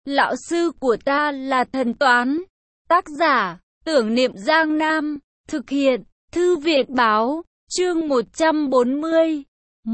Lão sư của ta là thần toán. Tác giả, Tưởng Niệm Giang Nam. Thực hiện, Thư viện báo. Chương 140.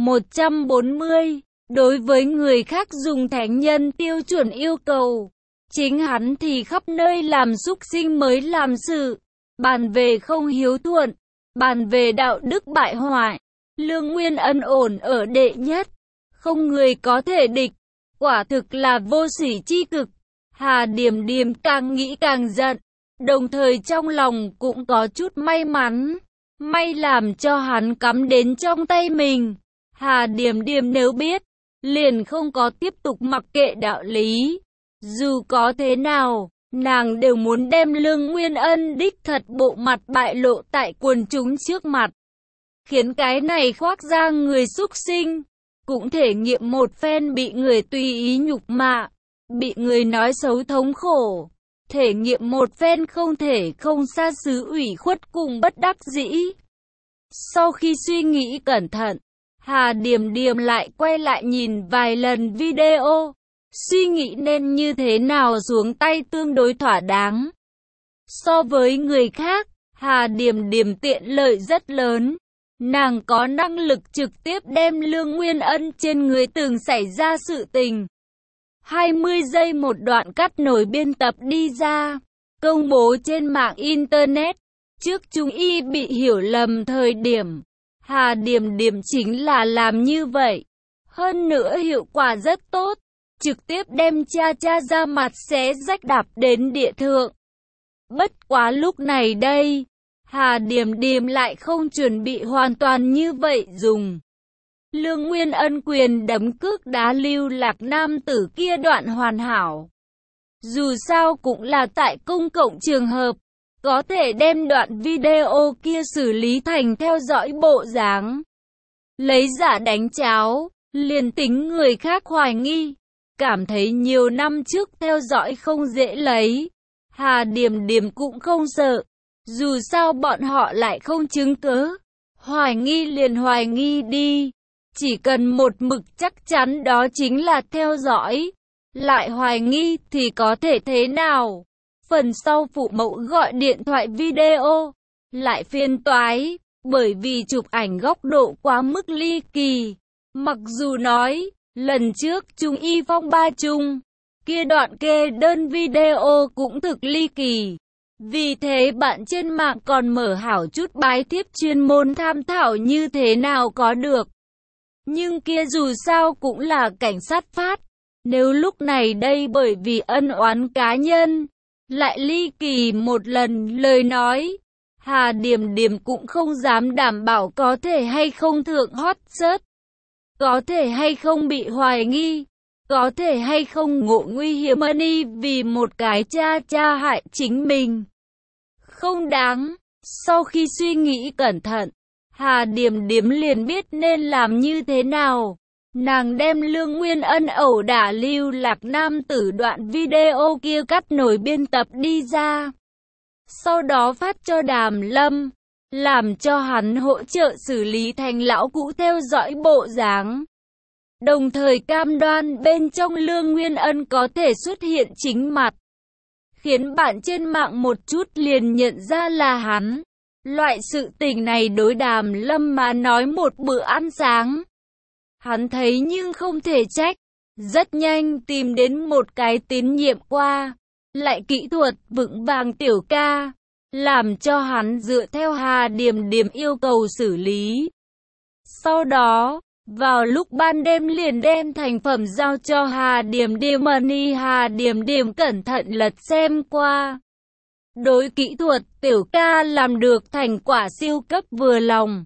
140. Đối với người khác dùng thánh nhân tiêu chuẩn yêu cầu, chính hắn thì khắp nơi làm súc sinh mới làm sự. Bàn về không hiếu thuận, bàn về đạo đức bại hoại, Lương Nguyên Ân ổn ở đệ nhất, không người có thể địch. Quả thực là vô sỉ chi cực. Hà Điềm Điềm càng nghĩ càng giận, đồng thời trong lòng cũng có chút may mắn. May làm cho hắn cắm đến trong tay mình. Hà Điềm Điềm nếu biết, liền không có tiếp tục mặc kệ đạo lý. Dù có thế nào, nàng đều muốn đem Lương Nguyên Ân đích thật bộ mặt bại lộ tại quần chúng trước mặt, khiến cái này khoác ra người súc sinh cũng thể nghiệm một phen bị người tùy ý nhục mạ, bị người nói xấu thống khổ, thể nghiệm một phen không thể không xa xứ ủy khuất cùng bất đắc dĩ. Sau khi suy nghĩ cẩn thận, Hà Điềm Điềm lại quay lại nhìn vài lần video, suy nghĩ nên như thế nào xuống tay tương đối thỏa đáng. So với người khác, Hà Điềm Điềm tiện lợi rất lớn. Nàng có năng lực trực tiếp đem Lương Nguyên Ân trên người từng xảy ra sự tình 20 giây một đoạn cắt nổi biên tập đi ra, công bố trên mạng Internet. Trước chúng y bị hiểu lầm thời điểm, Hà Điềm Điềm chính là làm như vậy. Hơn nữa hiệu quả rất tốt, trực tiếp đem cha ra mặt xé rách đạp đến địa thượng. Bất quá lúc này đây, Hà Điềm Điềm lại không chuẩn bị hoàn toàn như vậy dùng. Lương Nguyên Ân quyền đấm cước đá Lưu Lạc nam tử kia đoạn hoàn hảo. Dù sao cũng là tại công cộng trường hợp, có thể đem đoạn video kia xử lý thành theo dõi bộ dáng. Lấy giả đánh cháo, liền tính người khác hoài nghi, cảm thấy nhiều năm trước theo dõi không dễ lấy. Hà Điềm Điềm cũng không sợ. Dù sao bọn họ lại không chứng cứ, hoài nghi liền hoài nghi đi. Chỉ cần một mực chắc chắn đó chính là theo dõi. Lại hoài nghi thì có thể thế nào? Phần sau phụ mẫu gọi điện thoại video, lại phiền toái, bởi vì chụp ảnh góc độ quá mức ly kỳ. Mặc dù nói, lần trước Trung Y phong ba chung, kia đoạn kê đơn video cũng thực ly kỳ. Vì thế bạn trên mạng còn mở hảo chút bài tiếp chuyên môn tham thảo như thế nào có được. Nhưng kia dù sao cũng là cảnh sát phát. Nếu lúc này đây bởi vì ân oán cá nhân, lại ly kỳ một lần lời nói, Hà Điềm Điềm cũng không dám đảm bảo có thể hay không thượng hot search, có thể hay không bị hoài nghi, có thể hay không ngộ nguy hiểm money vì một cái cha hại chính mình. Không đáng. Sau khi suy nghĩ cẩn thận, Hà Điềm Điềm liền biết nên làm như thế nào. Nàng đem Lương Nguyên Ân ẩu đả Lưu Lạc nam tử đoạn video kia cắt nổi biên tập đi ra. Sau đó phát cho Đàm Lâm, làm cho hắn hỗ trợ xử lý thành lão cũ theo dõi bộ dáng. Đồng thời cam đoan bên trong Lương Nguyên Ân có thể xuất hiện chính mặt, khiến bạn trên mạng một chút liền nhận ra là hắn. Loại sự tình này đối Đàm Lâm mà nói một bữa ăn sáng. Hắn thấy nhưng không thể trách, rất nhanh tìm đến một cái tín nhiệm qua, lại kỹ thuật vững vàng tiểu ca, làm cho hắn dựa theo Hà Điềm Điềm yêu cầu xử lý. Sau đó, vào lúc ban đêm liền đem thành phẩm giao cho Hà Điềm Điềm money. Hà Điềm Điềm cẩn thận lật xem qua. Đối kỹ thuật tiểu ca làm được thành quả siêu cấp vừa lòng.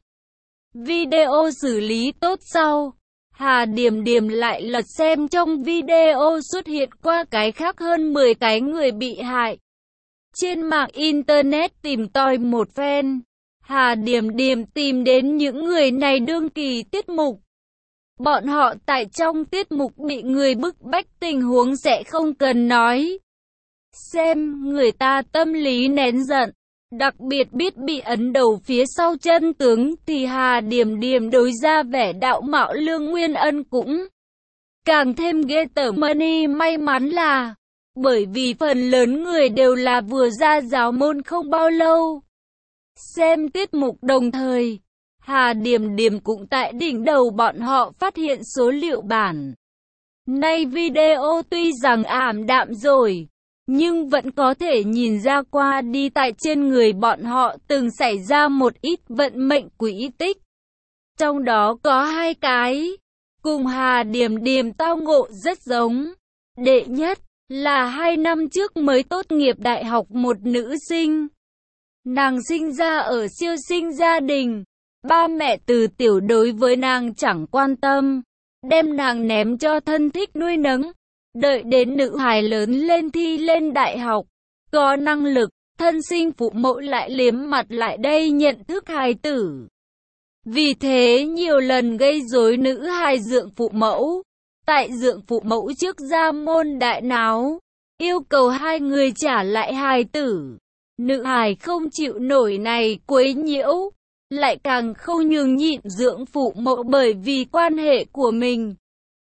Video xử lý tốt sau, Hà Điềm Điềm lại lật xem trong video xuất hiện qua cái khác hơn 10 cái người bị hại. Trên mạng Internet tìm tòi một phen, Hà Điềm Điềm tìm đến những người này đương kỳ tiết mục. Bọn họ tại trong tiết mục bị người bức bách tình huống sẽ không cần nói. Xem người ta tâm lý nén giận, đặc biệt biết bị ấn đầu phía sau chân tướng thì Hà Điềm Điềm đối ra vẻ đạo mạo Lương Nguyên Ân cũng càng thêm ghê tởm money. May mắn là bởi vì phần lớn người đều là vừa ra giáo môn không bao lâu. Xem tiết mục đồng thời, Hà Điềm Điềm cũng tại đỉnh đầu bọn họ phát hiện số liệu bản. Nay video tuy rằng ảm đạm rồi, nhưng vẫn có thể nhìn ra qua đi tại trên người bọn họ từng xảy ra một ít vận mệnh quỹ tích. Trong đó có 2 cái, cùng Hà Điềm Điềm tao ngộ rất giống. Đệ nhất, là 2 năm trước mới tốt nghiệp đại học một nữ sinh. Nàng sinh ra ở siêu sinh gia đình, ba mẹ từ tiểu đối với nàng chẳng quan tâm, đem nàng ném cho thân thích nuôi nấng. Đợi đến nữ hài lớn lên thi lên đại học, có năng lực, thân sinh phụ mẫu lại liếm mặt lại đây nhận thức hài tử. Vì thế nhiều lần gây rối nữ hài dượng phụ mẫu. Tại dượng phụ mẫu trước ra môn đại náo, yêu cầu hai người trả lại hài tử. Nữ hài không chịu nổi này quấy nhiễu, lại càng không nhường nhịn dượng phụ mẫu bởi vì quan hệ của mình.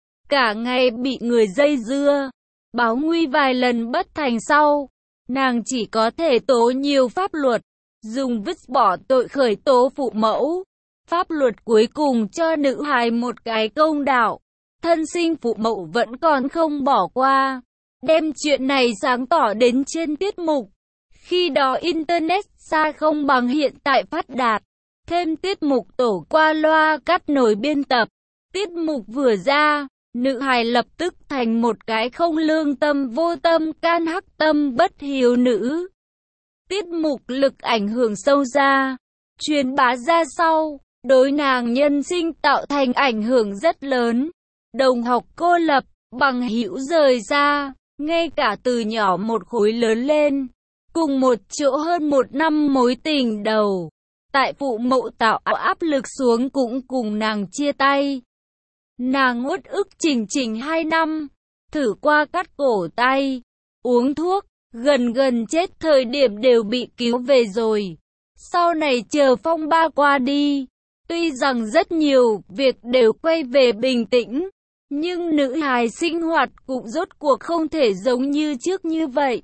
Cả ngày bị người dây dưa, báo nguy vài lần bất thành sau, nàng chỉ có thể tố nhiều pháp luật, dùng vứt bỏ tội khởi tố phụ mẫu. Pháp luật cuối cùng cho nữ hài một cái công đạo, thân sinh phụ mẫu vẫn còn không bỏ qua, đem chuyện này sáng tỏ đến trên tiết mục. Khi đó Internet xa không bằng hiện tại phát đạt, thêm tiết mục tổ qua loa cắt nối biên tập. Tiết mục vừa ra, nữ hài lập tức thành một cái không lương tâm vô tâm can hắc tâm bất hiếu nữ. Tiết mục lực ảnh hưởng sâu ra, truyền bá ra sau, đối nàng nhân sinh tạo thành ảnh hưởng rất lớn. Đồng học cô lập, bằng hữu rời xa, ngay cả từ nhỏ một khối lớn lên, cùng một chỗ hơn 1 năm mối tình đầu. Tại phụ mẫu tạo áp lực xuống cũng cùng nàng chia tay. Nàng uất ức chỉnh 2 năm, thử qua cắt cổ tay, uống thuốc, gần chết thời điểm đều bị cứu về rồi. Sau này chờ phong ba qua đi, tuy rằng rất nhiều việc đều quay về bình tĩnh, nhưng nữ hài sinh hoạt cũng rốt cuộc không thể giống như trước như vậy.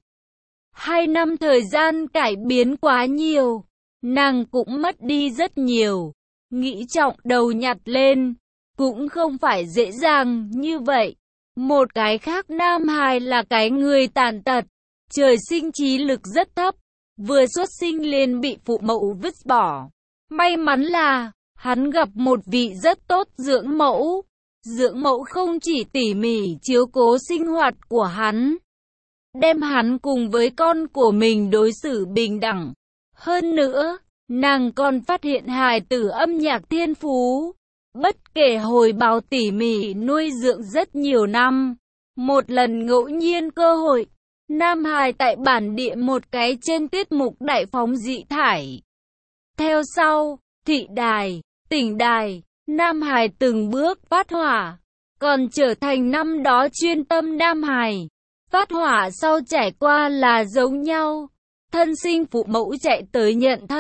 2 năm thời gian cải biến quá nhiều, nàng cũng mất đi rất nhiều, nghĩ trọng đầu nhặt lên, cũng không phải dễ dàng như vậy. Một cái khác nam hài là cái người tàn tật, trời sinh trí lực rất thấp, vừa xuất sinh liền bị phụ mẫu vứt bỏ. May mắn là, hắn gặp một vị rất tốt dưỡng mẫu. Dưỡng mẫu không chỉ tỉ mỉ chiếu cố sinh hoạt của hắn, đem hắn cùng với con của mình đối xử bình đẳng. Hơn nữa, nàng còn phát hiện hài tử âm nhạc thiên phú. Bất kể hồi báo tỉ mỉ nuôi dưỡng rất nhiều năm, một lần ngẫu nhiên cơ hội, nam hài tại bản địa một cái trên tiết mục đại phóng dị thải. Theo sau, thị đài, tỉnh đài, nam hài từng bước phát hỏa, còn trở thành năm đó chuyên tâm nam hài. Phát hỏa sau trải qua là giống nhau, thân sinh phụ mẫu chạy tới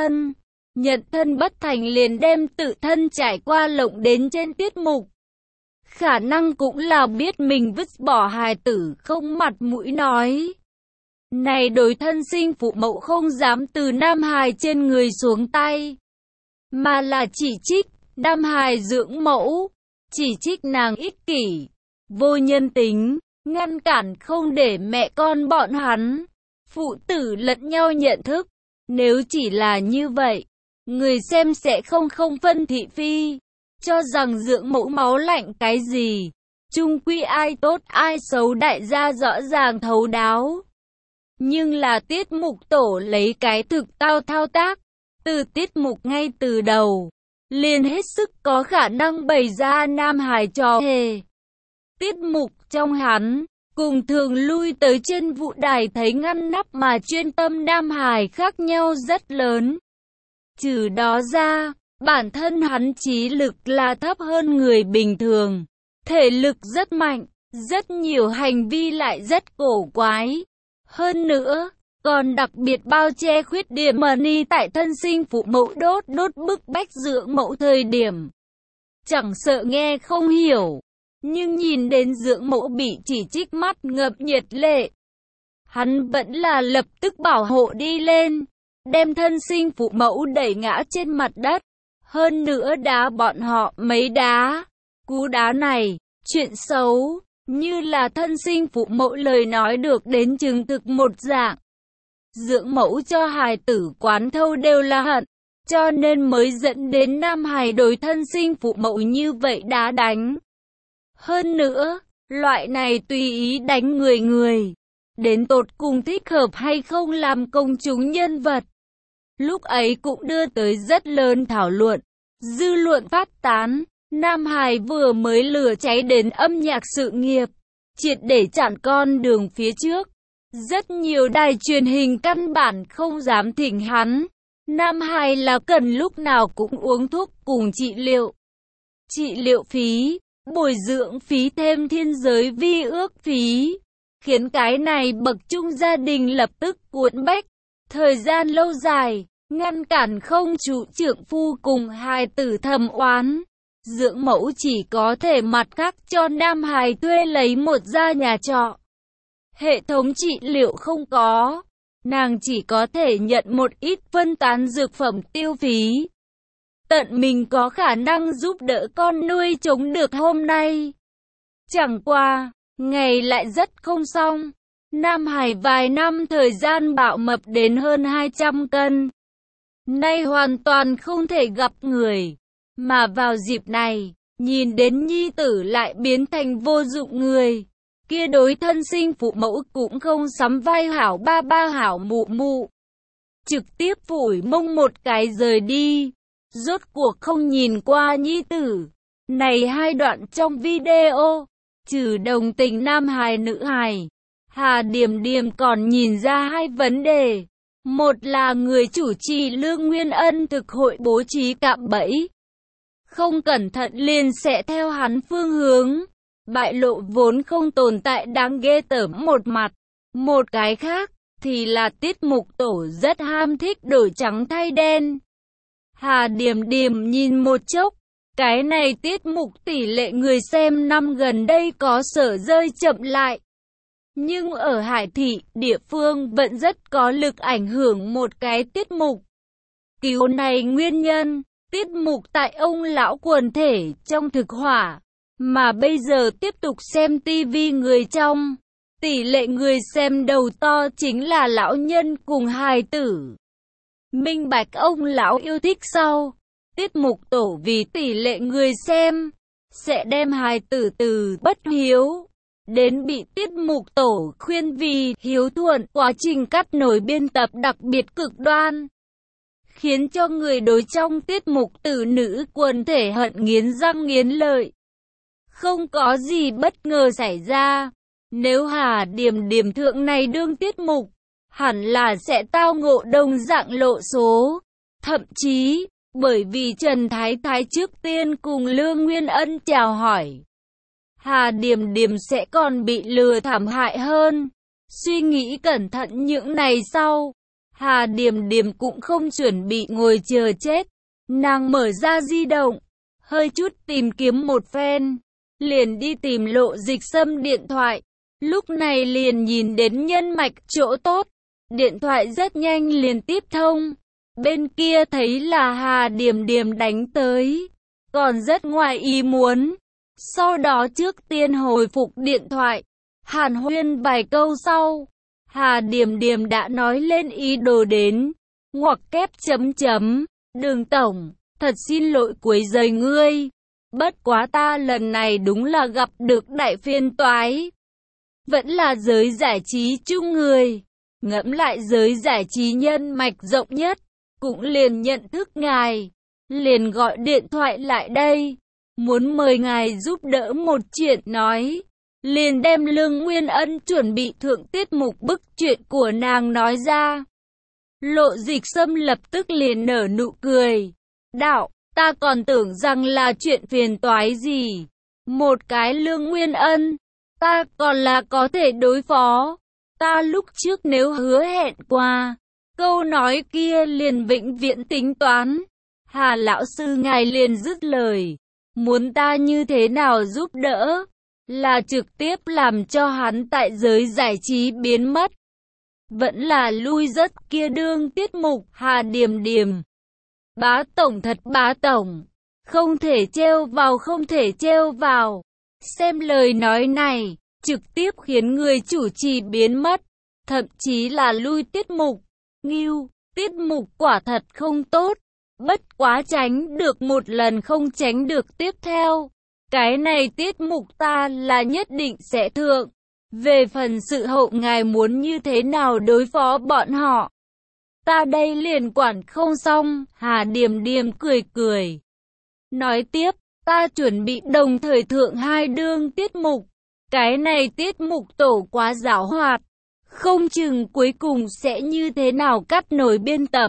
nhận thân bất thành liền đem tự thân trải qua lộng đến trên tiết mục. Khả năng cũng là biết mình vứt bỏ hài tử không mặt mũi nói. Này đối thân sinh phụ mẫu không dám từ nam hài trên người xuống tay, mà là chỉ trích nam hài dưỡng mẫu, chỉ trích nàng ích kỷ, vô nhân tính, ngăn cản không để mẹ con bọn hắn, phụ tử lẫn nhau nhận thức. Nếu chỉ là như vậy, người xem sẽ không phân thị phi, cho rằng dưỡng mẫu máu lạnh cái gì. Chung quy ai tốt ai xấu đại gia rõ ràng thấu đáo. Nhưng là tiết mục tổ lấy cái thực thao tác, từ tiết mục ngay từ đầu, liền hết sức có khả năng bày ra nam hài trò hề. Tiết mục trong hắn, cùng thường lui tới trên vũ đài thấy ngăn nắp mà chuyên tâm nam hài khác nhau rất lớn. Trừ đó ra, bản thân hắn trí lực là thấp hơn người bình thường, thể lực rất mạnh, rất nhiều hành vi lại rất cổ quái. Hơn nữa, còn đặc biệt bao che khuyết điểm money tại thân sinh phụ mẫu đốt bức bách dưỡng mẫu thời điểm. Chẳng sợ nghe không hiểu, nhưng nhìn đến dưỡng mẫu bị chỉ trích mắt ngập nhiệt lệ. hắn vẫn là lập tức bảo hộ đi lên, đem thân sinh phụ mẫu đẩy ngã trên mặt đất, hơn nữa đá bọn họ mấy đá. Cú đá này, chuyện xấu, như là thân sinh phụ mẫu lời nói được đến chứng thực một dạng. Dưỡng mẫu cho hài tử quán thâu đều là hận, cho nên mới dẫn đến nam hài đối thân sinh phụ mẫu như vậy đá đánh. Hơn nữa, loại này tùy ý đánh người, đến tột cùng thích hợp hay không làm công chúng nhân vật. Lúc ấy cũng đưa tới rất lớn thảo luận, dư luận phát tán. Nam hài vừa mới lửa cháy đến âm nhạc sự nghiệp, triệt để chặn con đường phía trước. Rất nhiều đài truyền hình căn bản không dám thỉnh hắn. Nam hài là cần lúc nào cũng uống thuốc cùng trị liệu. Trị liệu phí, bồi dưỡng phí thêm thiên giới vi ước phí, khiến cái này bậc trung gia đình lập tức cuốn bách. Thời gian lâu dài, ngăn cản không chủ trượng phu cùng hài tử thầm oán. Dưỡng mẫu chỉ có thể mặt khác cho nam hài thuê lấy một gia nhà trọ. Hệ thống trị liệu không có, nàng chỉ có thể nhận một ít phân tán dược phẩm tiêu phí. Tận mình có khả năng giúp đỡ con nuôi chống được hôm nay. Chẳng qua, ngày lại rất không xong. Nam hài vài năm thời gian bạo mập đến hơn 200 cân. Nay hoàn toàn không thể gặp người. Mà vào dịp này, nhìn đến nhi tử lại biến thành vô dụng người. Kia đối thân sinh phụ mẫu cũng không sắm vai hảo ba ba hảo mụ mụ. Trực tiếp phủi mông một cái rời đi. Rốt cuộc không nhìn qua nhi tử. Này hai đoạn trong video, trừ đồng tình nam hài nữ hài, Hà Điềm Điềm còn nhìn ra hai vấn đề. Một là người chủ trì Lương Nguyên Ân thực hội bố trí cạm bẫy. Không cẩn thận liền sẽ theo hắn phương hướng, bại lộ vốn không tồn tại đáng ghê tởm một mặt. Một cái khác, thì là tiết mục tổ rất ham thích đổi trắng thay đen. Hà Điềm Điềm nhìn một chốc, cái này tiết mục tỷ lệ người xem năm gần đây có sở rơi chậm lại. Nhưng ở Hải Thị, địa phương vẫn rất có lực ảnh hưởng một cái tiết mục. Cứu này nguyên nhân. Tiết mục tại ông lão quần thể trong thực hỏa, mà bây giờ tiếp tục xem tivi người trong. Tỷ lệ người xem đầu to chính là lão nhân cùng hài tử. Minh bạch ông lão yêu thích sau. Tiết mục tổ vì tỷ lệ người xem, sẽ đem hài tử từ bất hiếu, đến bị tiết mục tổ khuyên vì hiếu thuận. Quá trình cắt nổi biên tập đặc biệt cực đoan, khiến cho người đối trong tiết mục tử nữ quần thể hận nghiến răng nghiến lợi. Không có gì bất ngờ xảy ra. Nếu Hà Điềm Điềm thượng này đương tiết mục, hẳn là sẽ tao ngộ đồng dạng lộ số. Thậm chí, bởi vì Trần Thái Thái trước tiên cùng Lương Nguyên Ân chào hỏi, Hà Điềm Điềm sẽ còn bị lừa thảm hại hơn. Suy nghĩ cẩn thận những này sau, Hà Điềm Điềm cũng không chuẩn bị ngồi chờ chết. Nàng mở ra di động, hơi chút tìm kiếm một phen, liền đi tìm Lộ Dịch Sâm điện thoại. Lúc này liền nhìn đến nhân mạch chỗ tốt, điện thoại rất nhanh liền tiếp thông. Bên kia thấy là Hà Điềm Điềm đánh tới, còn rất ngoài ý muốn. Sau đó trước tiên hồi phục điện thoại, hàn huyên vài câu sau, Hà Điềm Điềm đã nói lên ý đồ đến. Ngoặc kép chấm chấm, Đường tổng, thật xin lỗi quấy rầy ngươi. Bất quá ta lần này đúng là gặp được đại phiền toái. Vẫn là giới giải trí chung người. Ngẫm lại giới giải trí nhân mạch rộng nhất, cũng liền nhận thức ngài. Liền gọi điện thoại lại đây, muốn mời ngài giúp đỡ một chuyện nói. Liền đem Lương Nguyên Ân chuẩn bị thượng tiết mục bức chuyện của nàng nói ra. Lộ Dịch Sâm lập tức liền nở nụ cười. Đạo, ta còn tưởng rằng là chuyện phiền toái gì. Một cái Lương Nguyên Ân, ta còn là có thể đối phó. Ta lúc trước nếu hứa hẹn qua, câu nói kia liền vĩnh viễn tính toán. Hà lão sư ngài liền dứt lời. Muốn ta như thế nào giúp đỡ? Là trực tiếp làm cho hắn tại giới giải trí biến mất. vẫn là lui rất kia đương tiết mục Hà Điềm Điềm. Bá tổng thật bá tổng, không thể trêu vào không thể trêu vào. Xem lời nói này, trực tiếp khiến người chủ trì biến mất, thậm chí là lui tiết mục. Ngưu, tiết mục quả thật không tốt, bất quá tránh được một lần không tránh được tiếp theo. Cái này tiết mục ta là nhất định sẽ thượng. Về phần sự hậu ngài muốn như thế nào đối phó bọn họ, ta đây liền quản không xong. Hà Điềm Điềm cười cười, nói tiếp, ta chuẩn bị đồng thời thượng 2 đương tiết mục. Cái này tiết mục tổ quá giảo hoạt, không chừng cuối cùng sẽ như thế nào cắt nổi biên tập.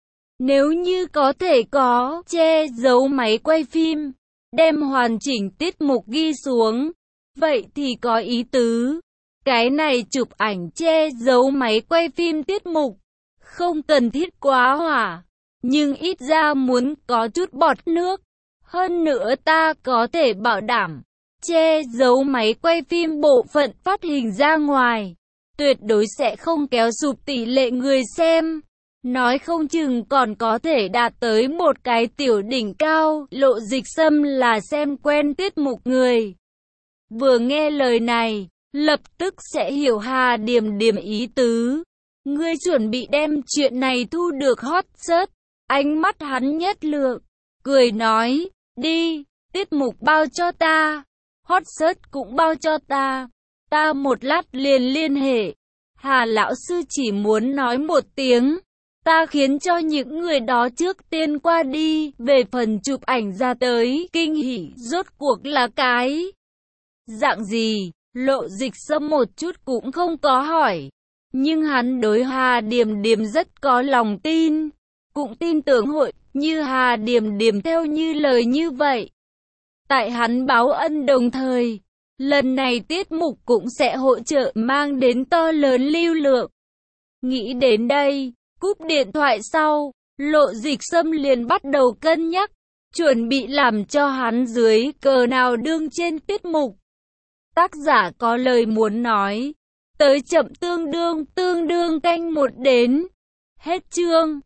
Nếu như có thể có che giấu máy quay phim, đem hoàn chỉnh tiết mục ghi xuống, vậy thì có ý tứ. Cái này chụp ảnh che giấu máy quay phim tiết mục, không cần thiết quá hỏa, nhưng ít ra muốn có chút bọt nước. Hơn nữa ta có thể bảo đảm, che giấu máy quay phim bộ phận phát hình ra ngoài, tuyệt đối sẽ không kéo sụp tỷ lệ người xem. Nói không chừng còn có thể đạt tới một cái tiểu đỉnh cao. Lộ Dịch Sâm là xem quen tiết mục người, vừa nghe lời này, lập tức sẽ hiểu Hà Điềm Điềm ý tứ. Ngươi chuẩn bị đem chuyện này thu được hot search. Ánh mắt hắn nhất lượng, cười nói, đi, tiết mục bao cho ta, hot search cũng bao cho ta. Ta một lát liền liên hệ. Hà lão sư chỉ muốn nói một tiếng, ta khiến cho những người đó trước tiên qua đi. Về phần chụp ảnh ra tới, kinh hỉ rốt cuộc là cái dạng gì, Lộ Dịch Sâm một chút cũng không có hỏi. Nhưng hắn đối Hà Điềm Điềm rất có lòng tin, cũng tin tưởng hội như Hà Điềm Điềm theo như lời như vậy. Tại hắn báo ân đồng thời, lần này tiết mục cũng sẽ hỗ trợ mang đến to lớn lưu lượng. Nghĩ đến đây, cúp điện thoại sau, Lộ Dịch Sâm liền bắt đầu cân nhắc, chuẩn bị làm cho hắn dưới cờ nào đương trên tiết mục. Tác giả có lời muốn nói, tới chậm tương đương canh 1 đến. Hết chương.